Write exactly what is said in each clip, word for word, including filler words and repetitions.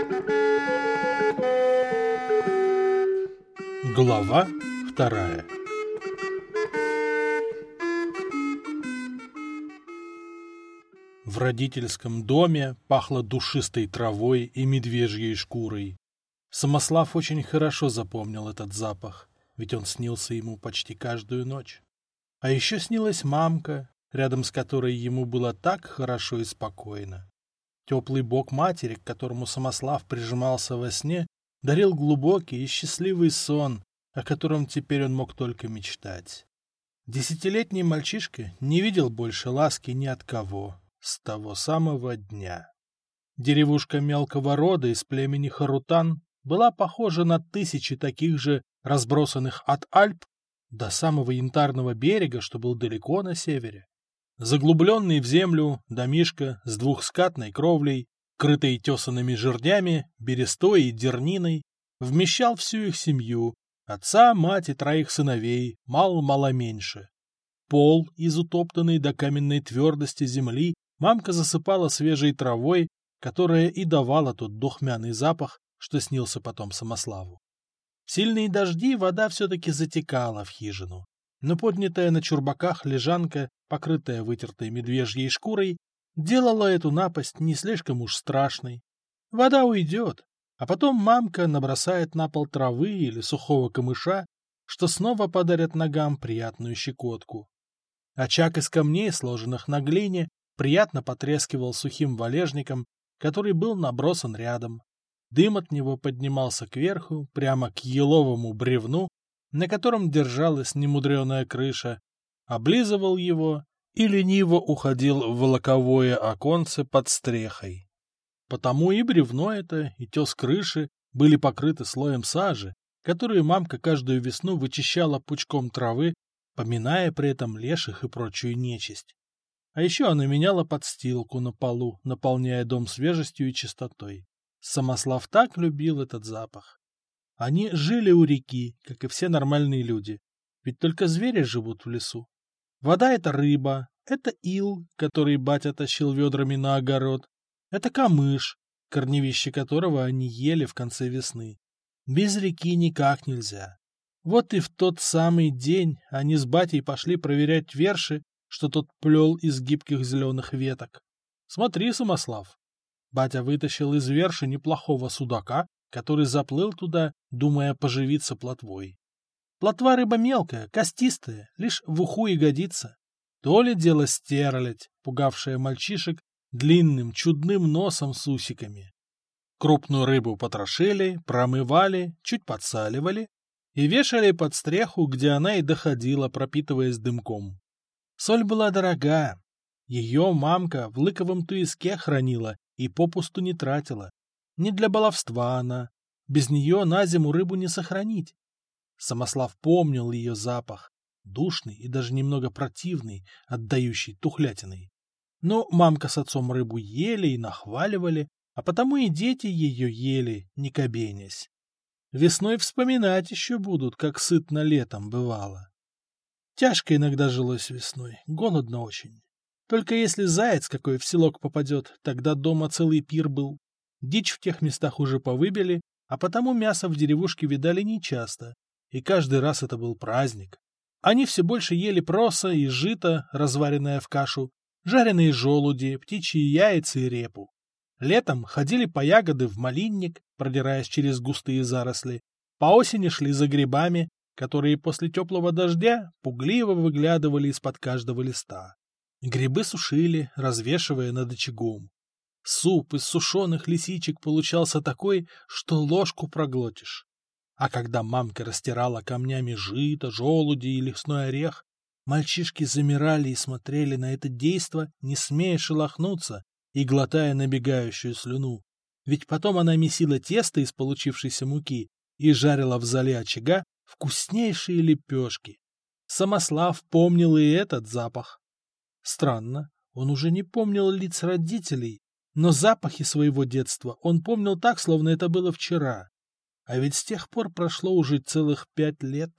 Глава вторая. В родительском доме пахло душистой травой и медвежьей шкурой. Самослав очень хорошо запомнил этот запах, ведь он снился ему почти каждую ночь. А еще снилась мамка, рядом с которой ему было так хорошо и спокойно. Теплый бок матери, к которому Самослав прижимался во сне, дарил глубокий и счастливый сон, о котором теперь он мог только мечтать. Десятилетний мальчишка не видел больше ласки ни от кого с того самого дня. Деревушка мелкого рода из племени Харутан была похожа на тысячи таких же, разбросанных от Альп до самого Янтарного берега, что был далеко на севере. Заглубленный в землю домишко с двухскатной кровлей, крытой тесанными жердями, берестой и дерниной, вмещал всю их семью, отца, мать и троих сыновей, мало-мало меньше. Пол, из утоптанной до каменной твердости земли, мамка засыпала свежей травой, которая и давала тот духмяный запах, что снился потом Самославу. В сильные дожди вода все-таки затекала в хижину, но поднятая на чурбаках лежанка, покрытая вытертой медвежьей шкурой, делала эту напасть не слишком уж страшной. Вода уйдет, а потом мамка набросает на пол травы или сухого камыша, что снова подарят ногам приятную щекотку. Очаг из камней, сложенных на глине, приятно потрескивал сухим валежником, который был набросан рядом. Дым от него поднимался кверху, прямо к еловому бревну, на котором держалась немудреная крыша, облизывал его и лениво уходил в волоковое оконце под стрехой. Потому и бревно это, и тес крыши были покрыты слоем сажи, которую мамка каждую весну вычищала пучком травы, поминая при этом леших и прочую нечисть. А еще она меняла подстилку на полу, наполняя дом свежестью и чистотой. Самослав так любил этот запах. Они жили у реки, как и все нормальные люди, ведь только звери живут в лесу. Вода — это рыба, это ил, который батя тащил ведрами на огород, это камыш, корневище которого они ели в конце весны. Без реки никак нельзя. Вот и в тот самый день они с батей пошли проверять верши, что тот плел из гибких зеленых веток. Смотри, Самослав. Батя вытащил из верши неплохого судака, который заплыл туда, думая поживиться плотвой. Плотва рыба мелкая, костистая, лишь в уху и годится. То ли дело стерлядь, пугавшая мальчишек длинным чудным носом с усиками. Крупную рыбу потрошили, промывали, чуть подсаливали и вешали под стреху, где она и доходила, пропитываясь дымком. Соль была дорога. Ее мамка в лыковом туиске хранила и попусту не тратила. Не для баловства она. Без нее на зиму рыбу не сохранить. Самослав помнил ее запах, душный и даже немного противный, отдающий тухлятиной. Но мамка с отцом рыбу ели и нахваливали, а потому и дети ее ели, не кабенясь. Весной вспоминать еще будут, как сытно летом бывало. Тяжко иногда жилось весной, голодно очень. Только если заяц какой в селок попадет, тогда дома целый пир был. Дичь в тех местах уже повыбили, а потому мясо в деревушке видали нечасто, и каждый раз это был праздник. Они все больше ели проса и жито, разваренное в кашу, жареные желуди, птичьи яйца и репу. Летом ходили по ягоды в малинник, продираясь через густые заросли. По осени шли за грибами, которые после теплого дождя пугливо выглядывали из-под каждого листа. Грибы сушили, развешивая над очагом. Суп из сушеных лисичек получался такой, что ложку проглотишь. А когда мамка растирала камнями жито, желуди и лесной орех, мальчишки замирали и смотрели на это действо, не смея шелохнуться и глотая набегающую слюну. Ведь потом она месила тесто из получившейся муки и жарила в зале очага вкуснейшие лепешки. Самослав помнил и этот запах. Странно, он уже не помнил лиц родителей, но запахи своего детства он помнил так, словно это было вчера. А ведь с тех пор прошло уже целых пять лет.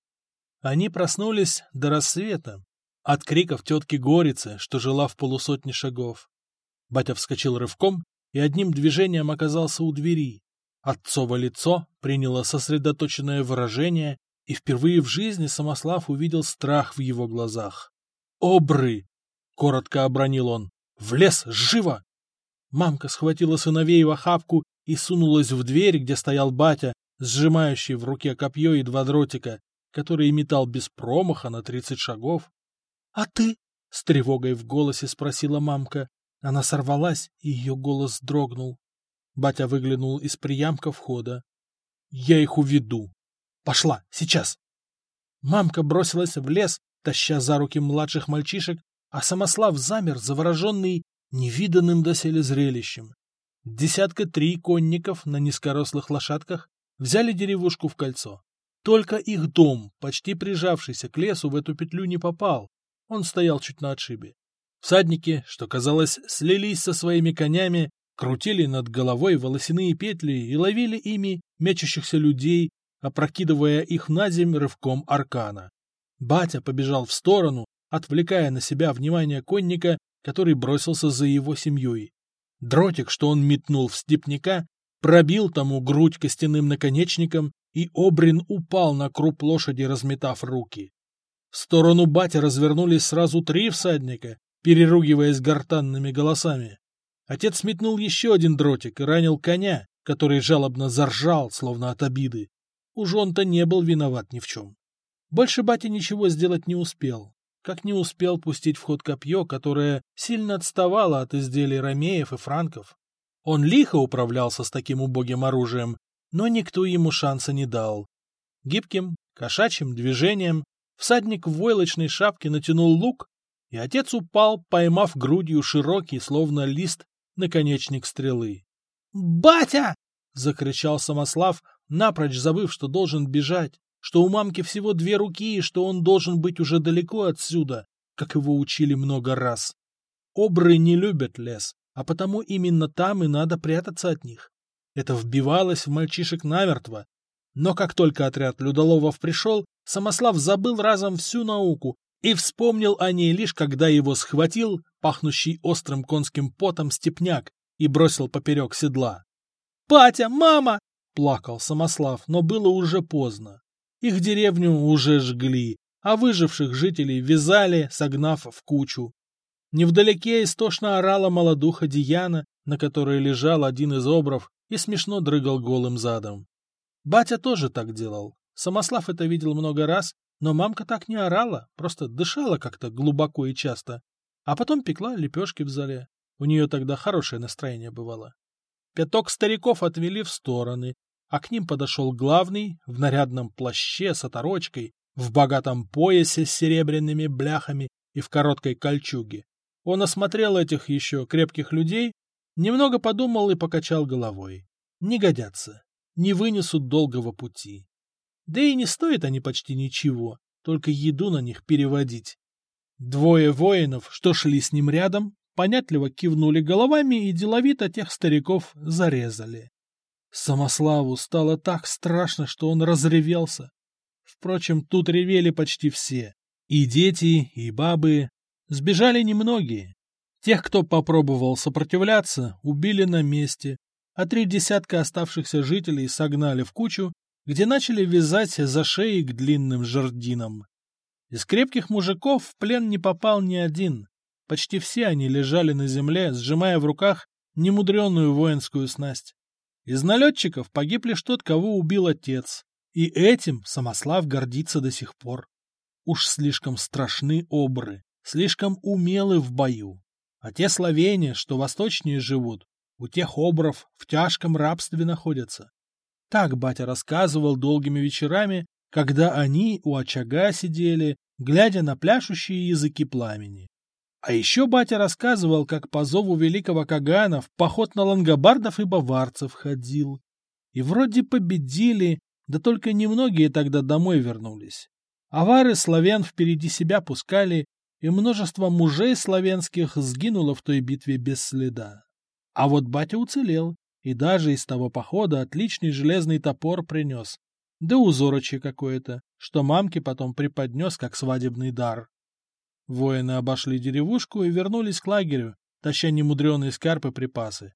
Они проснулись до рассвета от криков тетки Горицы, что жила в полусотне шагов. Батя вскочил рывком и одним движением оказался у двери. Отцово лицо приняло сосредоточенное выражение, и впервые в жизни Самослав увидел страх в его глазах. «Обры!» — коротко обронил он. «В лес! Живо!» Мамка схватила сыновей в охапку и сунулась в дверь, где стоял батя, сжимающий в руке копье и два дротика, которые метал без промаха на тридцать шагов. — А ты? — с тревогой в голосе спросила мамка. Она сорвалась, и ее голос дрогнул. Батя выглянул из приямка входа. — Я их уведу. Пошла, сейчас. Мамка бросилась в лес, таща за руки младших мальчишек, а Самослав замер, завороженный невиданным доселе зрелищем. Десятка три конников на низкорослых лошадках взяли деревушку в кольцо. Только их дом, почти прижавшийся к лесу, в эту петлю не попал. Он стоял чуть на отшибе. Всадники, что казалось, слились со своими конями, крутили над головой волосяные петли и ловили ими мечущихся людей, опрокидывая их на земь рывком аркана. Батя побежал в сторону, отвлекая на себя внимание конника, который бросился за его семьей. Дротик, что он метнул в степняка, пробил тому грудь костяным наконечником, и Обрин упал на круп лошади, разметав руки. В сторону бати развернулись сразу три всадника, переругиваясь гортанными голосами. Отец метнул еще один дротик и ранил коня, который жалобно заржал, словно от обиды. Уж он-то не был виноват ни в чем. Больше батя ничего сделать не успел, как не успел пустить в ход копье, которое сильно отставало от изделий ромеев и франков. Он лихо управлялся с таким убогим оружием, но никто ему шанса не дал. Гибким, кошачьим движением всадник в войлочной шапке натянул лук, и отец упал, поймав грудью широкий, словно лист, наконечник стрелы. «Батя!» — закричал Самослав, напрочь забыв, что должен бежать, что у мамки всего две руки и что он должен быть уже далеко отсюда, как его учили много раз. Обры не любят лес, а потому именно там и надо прятаться от них. Это вбивалось в мальчишек намертво. Но как только отряд Людоловов пришел, Самослав забыл разом всю науку и вспомнил о ней лишь когда его схватил, пахнущий острым конским потом, степняк и бросил поперек седла. «Батя! Мама!» — плакал Самослав, но было уже поздно. Их деревню уже жгли, а выживших жителей вязали, согнав в кучу. Невдалеке истошно орала молодуха Дияна, на которой лежал один из обров и смешно дрыгал голым задом. Батя тоже так делал. Самослав это видел много раз, но мамка так не орала, просто дышала как-то глубоко и часто, а потом пекла лепешки в зале. У нее тогда хорошее настроение бывало. Пяток стариков отвели в стороны, а к ним подошел главный в нарядном плаще с оторочкой, в богатом поясе с серебряными бляхами и в короткой кольчуге. Он осмотрел этих еще крепких людей, немного подумал и покачал головой. Не годятся, не вынесут долгого пути. Да и не стоит они почти ничего, только еду на них переводить. Двое воинов, что шли с ним рядом, понятливо кивнули головами и деловито тех стариков зарезали. Самославу стало так страшно, что он разревелся. Впрочем, тут ревели почти все. И дети, и бабы. Сбежали немногие. Тех, кто попробовал сопротивляться, убили на месте, а три десятка оставшихся жителей согнали в кучу, где начали вязать за шеи к длинным жердинам. Из крепких мужиков в плен не попал ни один. Почти все они лежали на земле, сжимая в руках немудреную воинскую снасть. Из налетчиков погиб лишь тот, кого убил отец, и этим Самослав гордится до сих пор. Уж слишком страшны обры, слишком умелы в бою. А те словени, что восточнее живут, у тех обров в тяжком рабстве находятся. Так батя рассказывал долгими вечерами, когда они у очага сидели, глядя на пляшущие языки пламени. А еще батя рассказывал, как по зову великого Кагана в поход на лангобардов и баварцев ходил. И вроде победили, да только немногие тогда домой вернулись. Авары славян впереди себя пускали, и множество мужей славянских сгинуло в той битве без следа. А вот батя уцелел, и даже из того похода отличный железный топор принес, да узорочье какое-то, что мамке потом преподнес как свадебный дар. Воины обошли деревушку и вернулись к лагерю, таща немудреные скарб и припасы.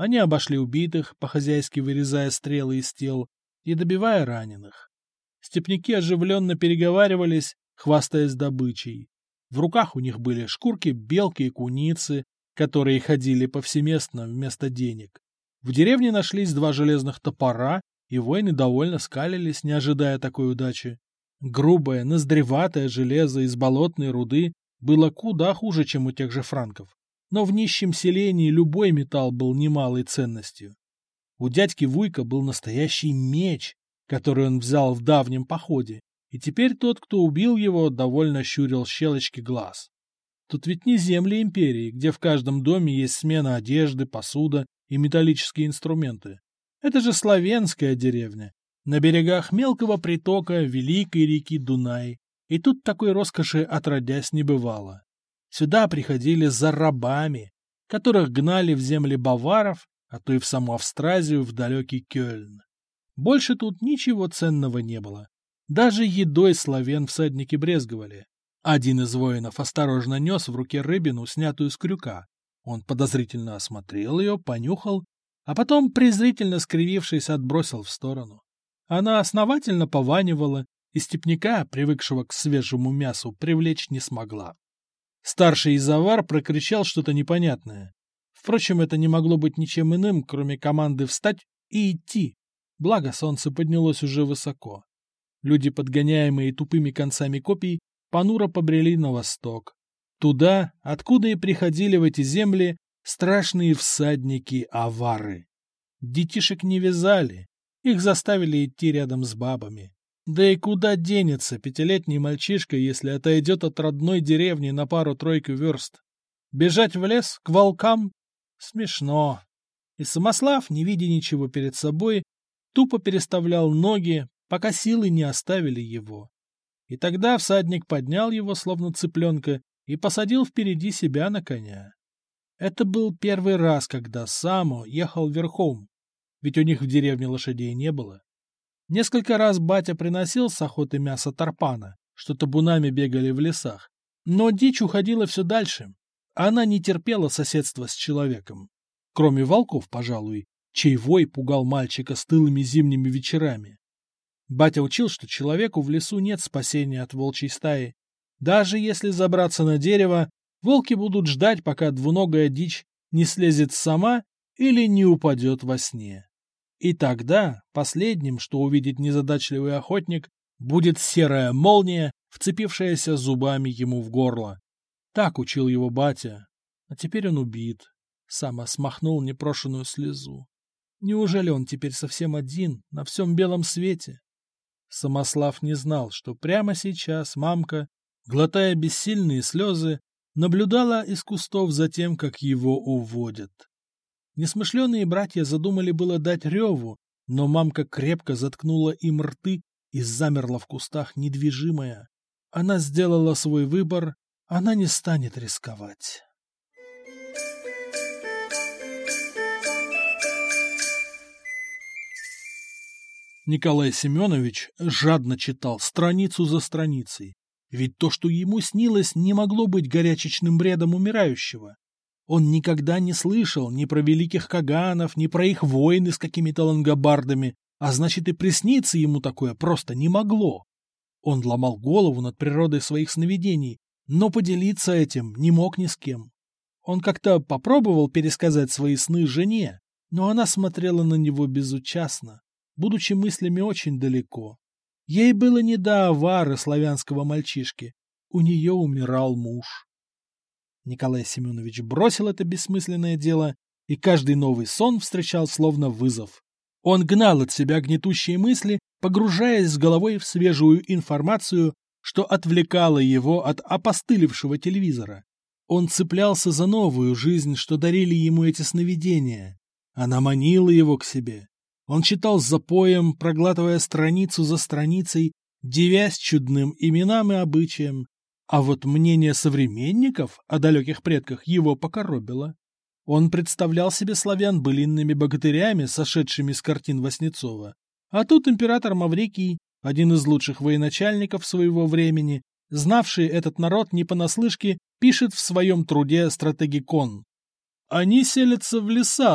Они обошли убитых, по-хозяйски вырезая стрелы из тел и добивая раненых. Степняки оживленно переговаривались, хвастаясь добычей. В руках у них были шкурки белки и куницы, которые ходили повсеместно вместо денег. В деревне нашлись два железных топора, и воины довольно скалились, не ожидая такой удачи. Грубое, ноздреватое железо из болотной руды было куда хуже, чем у тех же франков. Но в нищем селении любой металл был немалой ценностью. У дядьки Вуйка был настоящий меч, который он взял в давнем походе, и теперь тот, кто убил его, довольно щурил щелочки глаз. Тут ведь не земли империи, где в каждом доме есть смена одежды, посуда и металлические инструменты. Это же славянская деревня, на берегах мелкого притока великой реки Дунай, и тут такой роскоши отродясь не бывало. Сюда приходили за рабами, которых гнали в земли баваров, а то и в саму Австразию, в далекий Кёльн. Больше тут ничего ценного не было. Даже едой славян всадники брезговали. Один из воинов осторожно нес в руке рыбину, снятую с крюка. Он подозрительно осмотрел ее, понюхал, а потом, презрительно скривившись, отбросил в сторону. Она основательно пованивала, и степняка, привыкшего к свежему мясу, привлечь не смогла. Старший изавар прокричал что-то непонятное. Впрочем, это не могло быть ничем иным, кроме команды встать и идти. Благо, солнце поднялось уже высоко. Люди, подгоняемые тупыми концами копий, понуро побрели на восток. Туда, откуда и приходили в эти земли страшные всадники-авары. Детишек не вязали, их заставили идти рядом с бабами. Да и куда денется пятилетний мальчишка, если отойдет от родной деревни на пару-тройку верст? Бежать в лес, к волкам? Смешно. И Самослав, не видя ничего перед собой, тупо переставлял ноги, пока силы не оставили его. И тогда всадник поднял его, словно цыпленка, и посадил впереди себя на коня. Это был первый раз, когда Само ехал верхом, ведь у них в деревне лошадей не было. Несколько раз батя приносил с охоты мясо тарпана, что табунами бегали в лесах, но дичь уходила все дальше. Она не терпела соседства с человеком. Кроме волков, пожалуй, чей вой пугал мальчика стылыми зимними вечерами. Батя учил, что человеку в лесу нет спасения от волчьей стаи. Даже если забраться на дерево, волки будут ждать, пока двуногая дичь не слезет сама или не упадет во сне. И тогда последним, что увидит незадачливый охотник, будет серая молния, вцепившаяся зубами ему в горло. Так учил его батя. А теперь он убит. Сама смахнул непрошенную слезу. Неужели он теперь совсем один на всем белом свете? Самослав не знал, что прямо сейчас мамка, глотая бессильные слезы, наблюдала из кустов за тем, как его уводят. Несмышленые братья задумали было дать реву, но мамка крепко заткнула им рты и замерла в кустах недвижимая. Она сделала свой выбор, она не станет рисковать. Николай Семенович жадно читал страницу за страницей, ведь то, что ему снилось, не могло быть горячечным бредом умирающего. Он никогда не слышал ни про великих каганов, ни про их войны с какими-то лангобардами, а значит и присниться ему такое просто не могло. Он ломал голову над природой своих сновидений, но поделиться этим не мог ни с кем. Он как-то попробовал пересказать свои сны жене, но она смотрела на него безучастно, будучи мыслями очень далеко. Ей было не до авары славянского мальчишки, у нее умирал муж. Николай Семенович бросил это бессмысленное дело, и каждый новый сон встречал словно вызов. Он гнал от себя гнетущие мысли, погружаясь с головой в свежую информацию, что отвлекало его от опостылевшего телевизора. Он цеплялся за новую жизнь, что дарили ему эти сновидения. Она манила его к себе. Он читал с запоем, проглатывая страницу за страницей, дивясь чудным именам и обычаям. А вот мнение современников о далеких предках его покоробило. Он представлял себе славян былинными богатырями, сошедшими с картин Васнецова. А тут император Маврикий, один из лучших военачальников своего времени, знавший этот народ не понаслышке, пишет в своем труде «Стратегикон». Они селятся в лесах,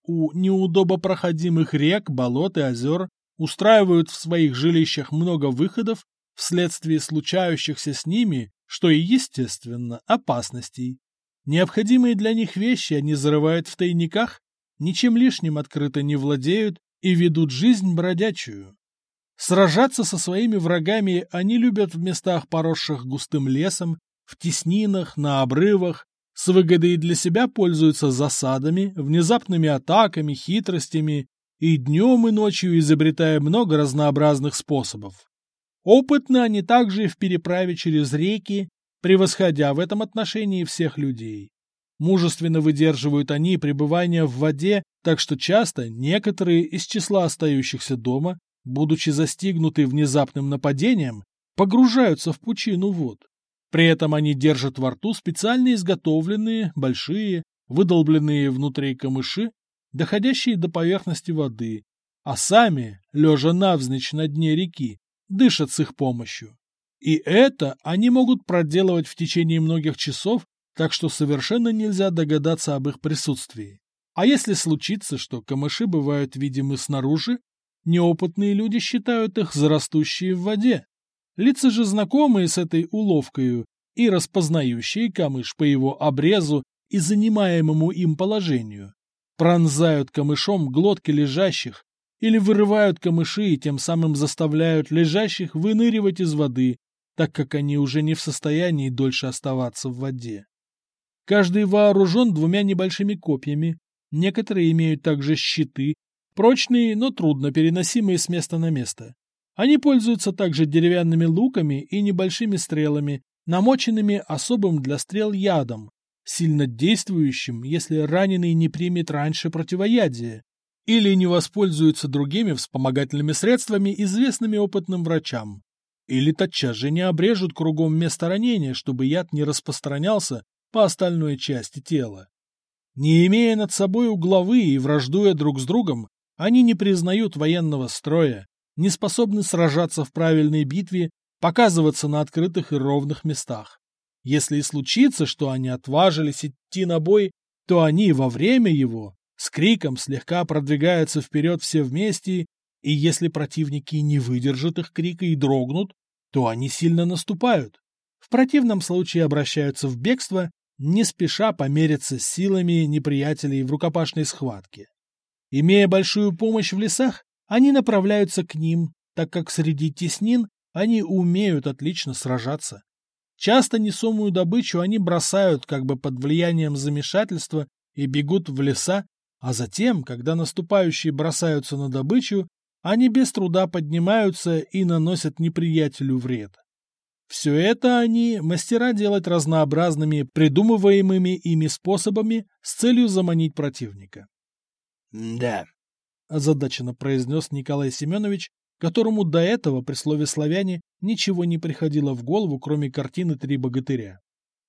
у неудобопроходимых рек, болот и озер, устраивают в своих жилищах много выходов вследствие случающихся с ними, что и естественно, опасностей. Необходимые для них вещи они зарывают в тайниках, ничем лишним открыто не владеют и ведут жизнь бродячую. Сражаться со своими врагами они любят в местах, поросших густым лесом, в теснинах, на обрывах, с выгодой для себя пользуются засадами, внезапными атаками, хитростями и днем и ночью изобретая много разнообразных способов. Опытны они также в переправе через реки, превосходя в этом отношении всех людей. Мужественно выдерживают они пребывание в воде, так что часто некоторые из числа остающихся дома, будучи застигнуты внезапным нападением, погружаются в пучину вод. При этом они держат во рту специально изготовленные, большие, выдолбленные внутри камыши, доходящие до поверхности воды, а сами, лежа навзничь на дне реки, дышат с их помощью. И это они могут проделывать в течение многих часов, так что совершенно нельзя догадаться об их присутствии. А если случится, что камыши бывают видимы снаружи, неопытные люди считают их за растущие в воде. Лица же, знакомые с этой уловкою и распознающие камыш по его обрезу и занимаемому им положению, пронзают камышом глотки лежащих или вырывают камыши и тем самым заставляют лежащих выныривать из воды, так как они уже не в состоянии дольше оставаться в воде. Каждый вооружен двумя небольшими копьями, некоторые имеют также щиты, прочные, но трудно переносимые с места на место. Они пользуются также деревянными луками и небольшими стрелами, намоченными особым для стрел ядом, сильно действующим, если раненый не примет раньше противоядие, или не воспользуется другими вспомогательными средствами, известными опытным врачам, или тотчас же не обрежут кругом место ранения, чтобы яд не распространялся по остальной части тела. Не имея над собой угловы и враждуя друг с другом, они не признают военного строя, не способны сражаться в правильной битве, показываться на открытых и ровных местах. Если и случится, что они отважились идти на бой, то они во время его с криком слегка продвигаются вперед все вместе, и если противники не выдержат их крика и дрогнут, то они сильно наступают. В противном случае обращаются в бегство, не спеша помериться с силами неприятелей в рукопашной схватке. Имея большую помощь в лесах, они направляются к ним, так как среди теснин они умеют отлично сражаться. Часто несомую добычу они бросают как бы под влиянием замешательства и бегут в леса, а затем, когда наступающие бросаются на добычу, они без труда поднимаются и наносят неприятелю вред. Все это они мастера делать разнообразными придумываемыми ими способами с целью заманить противника. — Да, — озадаченно произнес Николай Семенович, которому до этого при слове «славяне» ничего не приходило в голову, кроме картины «Три богатыря».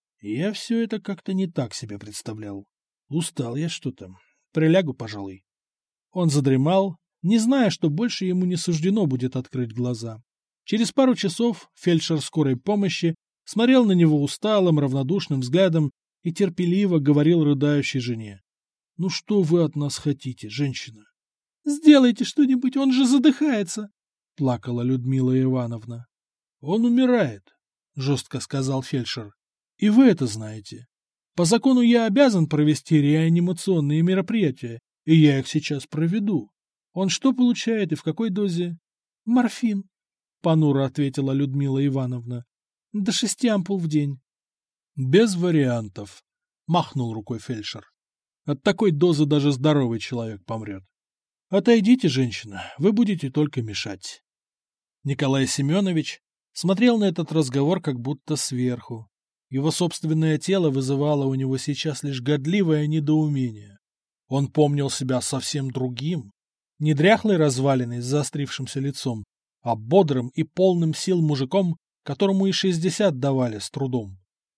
Я все это как-то не так себе представлял. Устал я что-то. Прилягу, пожалуй. Он задремал, не зная, что больше ему не суждено будет открыть глаза. Через пару часов фельдшер скорой помощи смотрел на него усталым, равнодушным взглядом и терпеливо говорил рыдающей жене. — Ну что вы от нас хотите, женщина? — Сделайте что-нибудь, он же задыхается, — плакала Людмила Ивановна. — Он умирает, — жестко сказал фельдшер. — И вы это знаете. По закону я обязан провести реанимационные мероприятия, и я их сейчас проведу. Он что получает и в какой дозе? — Морфин, — понуро ответила Людмила Ивановна. — До шести ампул в день. — Без вариантов, — махнул рукой фельдшер. — От такой дозы даже здоровый человек помрет. Отойдите, женщина, вы будете только мешать. Николай Семенович смотрел на этот разговор как будто сверху. Его собственное тело вызывало у него сейчас лишь годливое недоумение. Он помнил себя совсем другим, не дряхлой развалиной с заострившимся лицом, а бодрым и полным сил мужиком, которому и шестьдесят давали с трудом.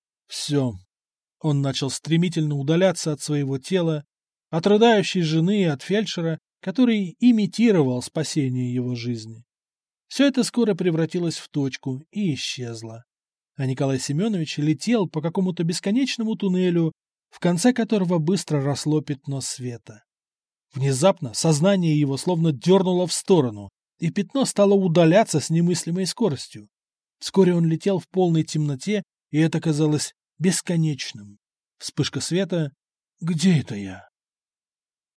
Все. Он начал стремительно удаляться от своего тела, от рыдающей жены и от фельдшера, который имитировал спасение его жизни. Все это скоро превратилось в точку и исчезло. А Николай Семенович летел по какому-то бесконечному туннелю, в конце которого быстро росло пятно света. Внезапно сознание его словно дернуло в сторону, и пятно стало удаляться с немыслимой скоростью. Вскоре он летел в полной темноте, и это казалось бесконечным. Вспышка света. Где это я?